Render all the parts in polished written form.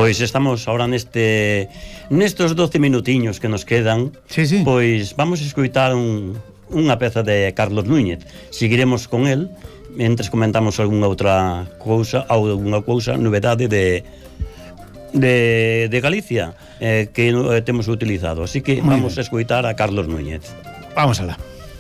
Pois estamos ahora nestos 12 minutiños que nos quedan. Sí. Pois vamos a escoitar unha peza de Carlos Núñez. Seguiremos con el mentres comentamos algunha cousa, novedade de Galicia que temos utilizado. Así que vamos a escoitar a Carlos Núñez. Vamos alá.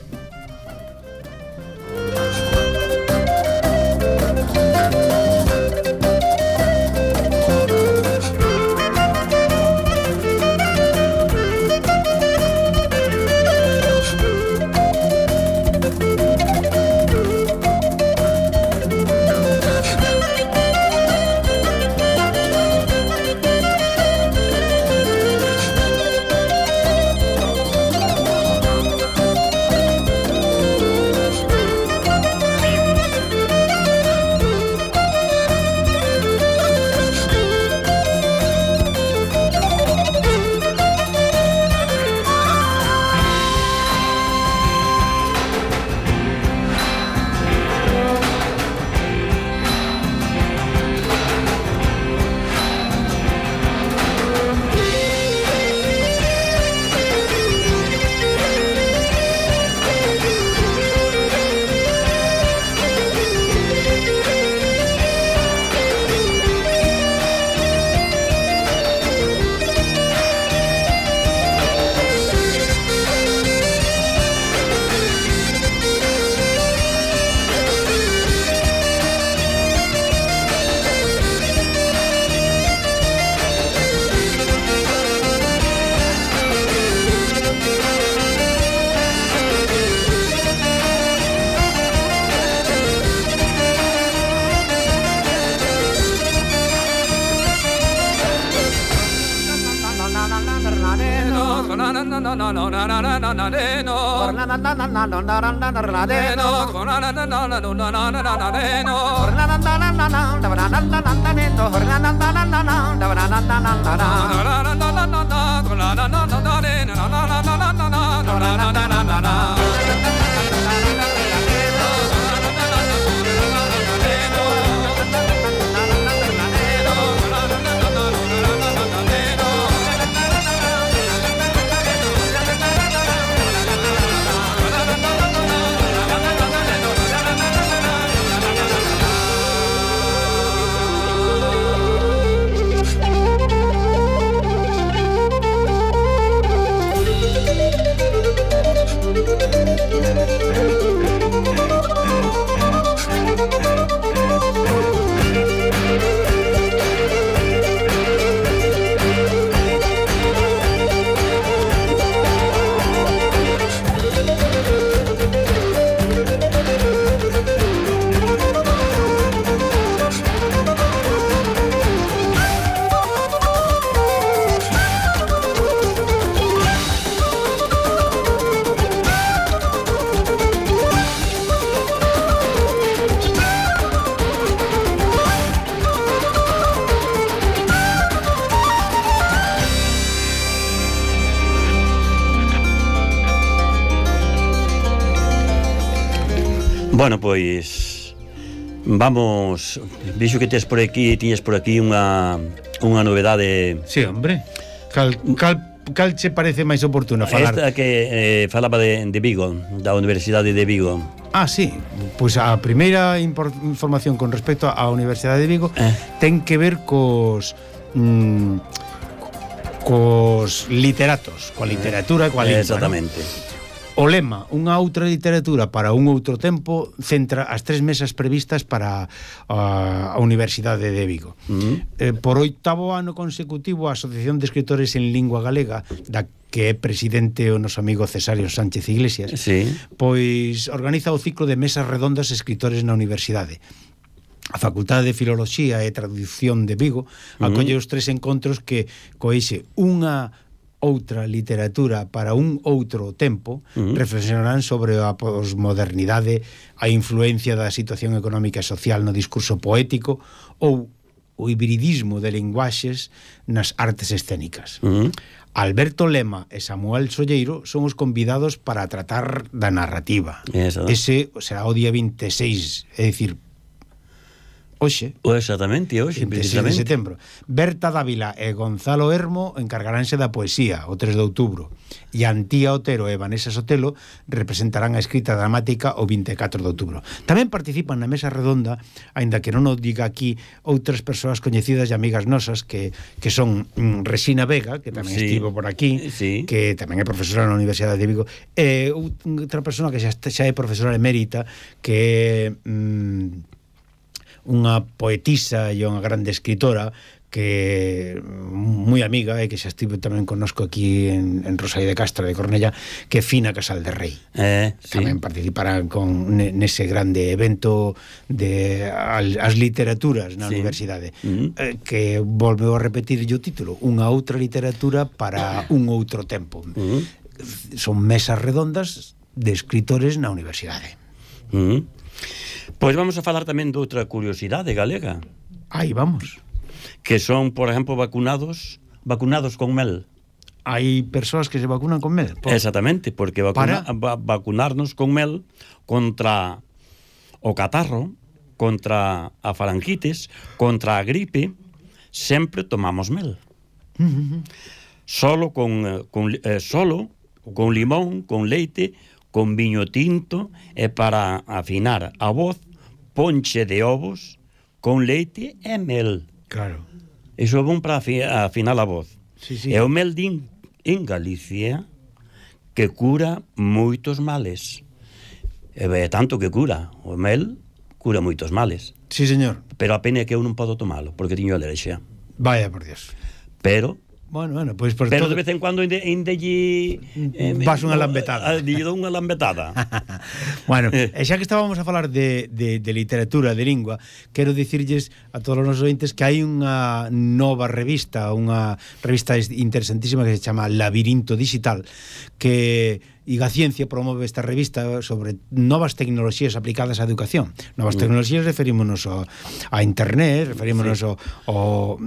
Bueno, pois vamos, vixo que tiñes por aquí unha novedade. Sí, hombre. Cal che parece máis oportuno falar? Esta que falaba de Vigo, da Universidade de Vigo. Ah, sí, pois a primeira información con respecto á Universidade de Vigo ten que ver cos literatos, coa literatura e coa lingua. Exactamente. ¿no? O lema, unha outra literatura para un outro tempo, centra as 3 mesas previstas para a Universidade de Vigo. Por 8º ano consecutivo, a Asociación de Escritores en Lingua Galega, da que é presidente o noso amigo Cesario Sánchez Iglesias, pois organiza o ciclo de mesas redondas escritores na Universidade. A Facultade de Filoloxía e Traducción de Vigo acolle os 3 encontros que coixe unha outra literatura para un outro tempo, reflexionarán sobre a posmodernidade, a influencia da situación económica e social no discurso poético ou o hibridismo de linguaxes nas artes escénicas. Alberto Lema e Samuel Solleiro son os convidados para tratar da narrativa. Ese será o día 26, é dicir, hoxe. Exactamente, hoxe, 26 de setembro. Berta Dávila e Gonzalo Hermo encargaránse da poesía o 3 de outubro. E Antía Otero e Vanessa Sotelo representarán a escrita dramática o 24 de outubro. Tamén participan na mesa redonda, aínda que non o diga aquí, outras persoas coñecidas e amigas nosas que son Resina Vega, que tamén estivo por aquí, que tamén é profesora na Universidade de Vigo, e outra persona que xa é profesora emérita, que é unha poetisa e unha grande escritora que moi amiga e que xa estivo tamén connosco aquí en Rosalía de Castro de Cornella, que é Fina Casal de Rei. Tamén participarán nese grande evento de as literaturas na universidade, que volveu a repetir o título, unha outra literatura para un outro tempo. Son mesas redondas de escritores na universidade. Pois vamos a falar tamén de outra curiosidade galega. Aí vamos. Que son, por exemplo, vacunados con mel. Hai persoas que se vacunan con mel? Exactamente, porque vacunarnos con mel contra o catarro, contra a faringitis, contra a gripe, sempre tomamos mel. Solo con limón, con leite, con viño tinto, e para afinar a voz, ponche de ovos con leite e mel. Claro. Iso é bom para afinar a voz. E o mel din en Galicia que cura moitos males. E tanto que cura. O mel cura moitos males. Sí, señor. Pero a pena é que eu non podo tomalo, porque tiño alerxia. Vaya por Dios. Pero Bueno, pois por pero todo... de vez en cuando indelle vas unha lambetada. Lle dou unha lambetada. Bueno, e xa que estábamos a falar de literatura, de lingua, quero dicirlles a todos os nosos ointes que hai unha nova revista, unha revista interesantísima que se chama Labirinto Digital, que Iga Ciencia promove esta revista sobre novas tecnoloxías aplicadas á educación. Novas tecnoloxías referímonos a internet, referímonos ao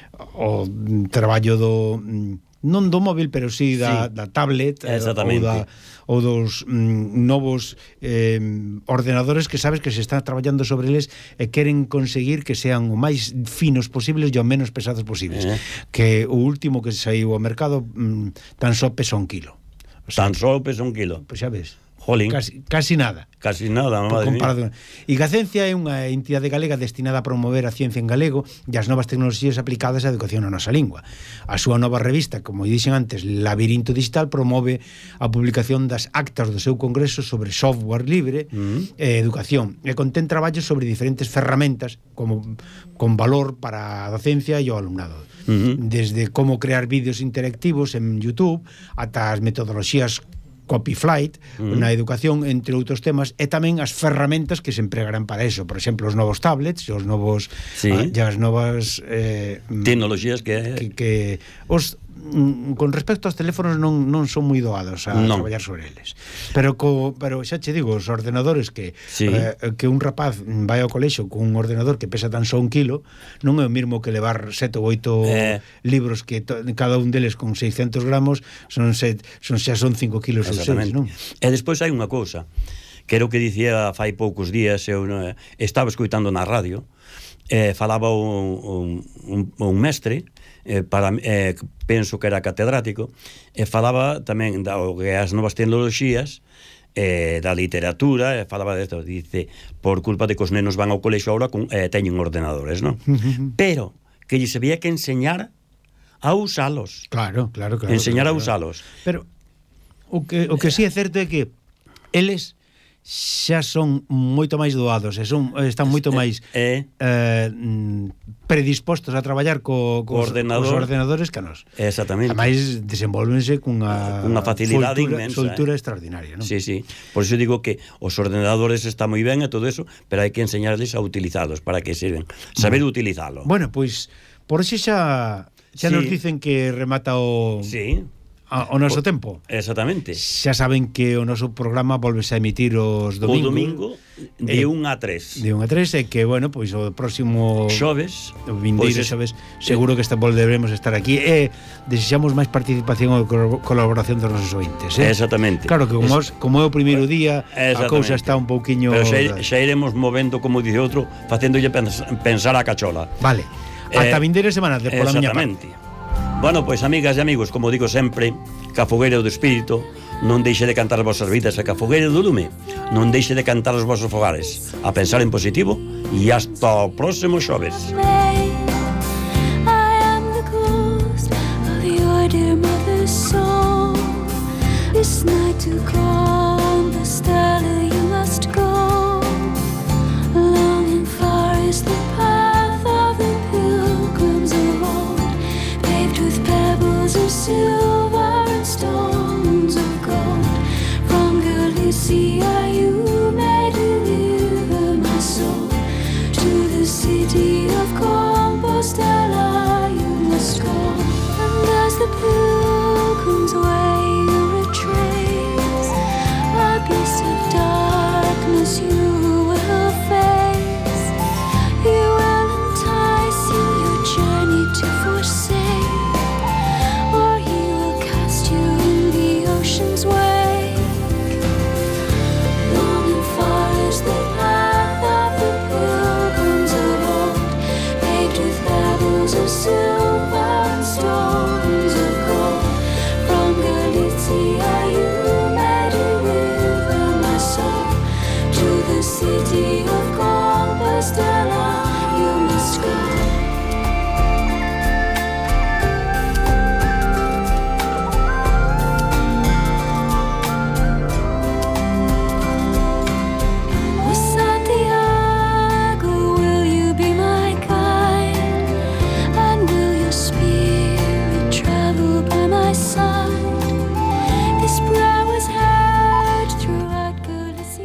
traballo non do móvil, pero sí da tablet ou dos novos ordenadores que sabes que se están traballando sobre eles e queren conseguir que sean o máis finos posibles e o menos pesados posibles. Que o último que saiu ao mercado tan só pesa 1 kilo. Tan só pesa 1 kilo. Pois xa ves. Jolín. Casi nada. Casi nada, madre mía. Iga Ciencia é unha entidade galega destinada a promover a ciencia en galego e as novas tecnoloxías aplicadas á educación na nosa lingua. A súa nova revista, como dixen antes, Labirinto Digital, promove a publicación das actas do seu congreso sobre software libre e educación, e contén traballos sobre diferentes ferramentas con valor para a docencia e o alumnado. Desde como crear vídeos interactivos en YouTube ata as metodoloxías Copyflight na educación, entre outros temas, e tamén as ferramentas que se empregarán para eso. Por exemplo, os novos tablets, os novos as novas tecnoloxías que os con respecto aos teléfonos non son moi doados a traballar sobre eles. Pero xa che digo, os ordenadores que un rapaz vai ao colexio con un ordenador que pesa tan só 1 kilo, non é o mesmo que levar 7 ou 8 libros que cada un deles con 600 gramos son 5 kilos ou 6, non? E despois hai unha cousa que era o que dicía fai poucos días, eu estaba escoitando na radio, falaba un mestre, penso que era catedrático, e falaba tamén das novas tecnoloxías, da literatura, e falaba desto, dice, por culpa de que os nenos van ao colexio agora teñen ordenadores, non? Pero que lle había que enseñar a usalos. Claro. Enseñar a usalos. Pero o que sí é certo é que eles xa son moito máis doados e están moito máis predispostos a traballar cos ordenadores que nos. Exactamente. Ademais, desenvolvense cunha facilidade inmensa. Soltura extraordinaria, non? Sí. Por iso digo que os ordenadores está moi ben e todo eso, pero hai que enseñarles a utilizalos, para que sirven. Saber utilizalo. Bueno, pois, por iso xa nos dicen que remata o ao noso tempo. Exactamente. Xa saben que o noso programa volves a emitir os domingos. O domingo de 1 a 3. De 1 a 3, e que, bueno, pois o próximo xoves, o vindeiro xoves, seguro que volveremos a estar aquí, e desexamos máis participación e colaboración dos nosos ointes, Exactamente. Claro que como é o primeiro día, a cousa está un pouquiño... Pero xa iremos movendo, como dice outro, facéndolle pensar a cachola. Vale. Ata vindeira semana, pola miña parte. Bueno, pois, amigas e amigos, como digo sempre, que a fogueira do espírito non deixe de cantar as vosas vidas, e que a fogueira do lume non deixe de cantar os vosos fogares. A pensar en positivo, e hasta o próximo xoves. I am the ghost of your dear mother's soul. This night to call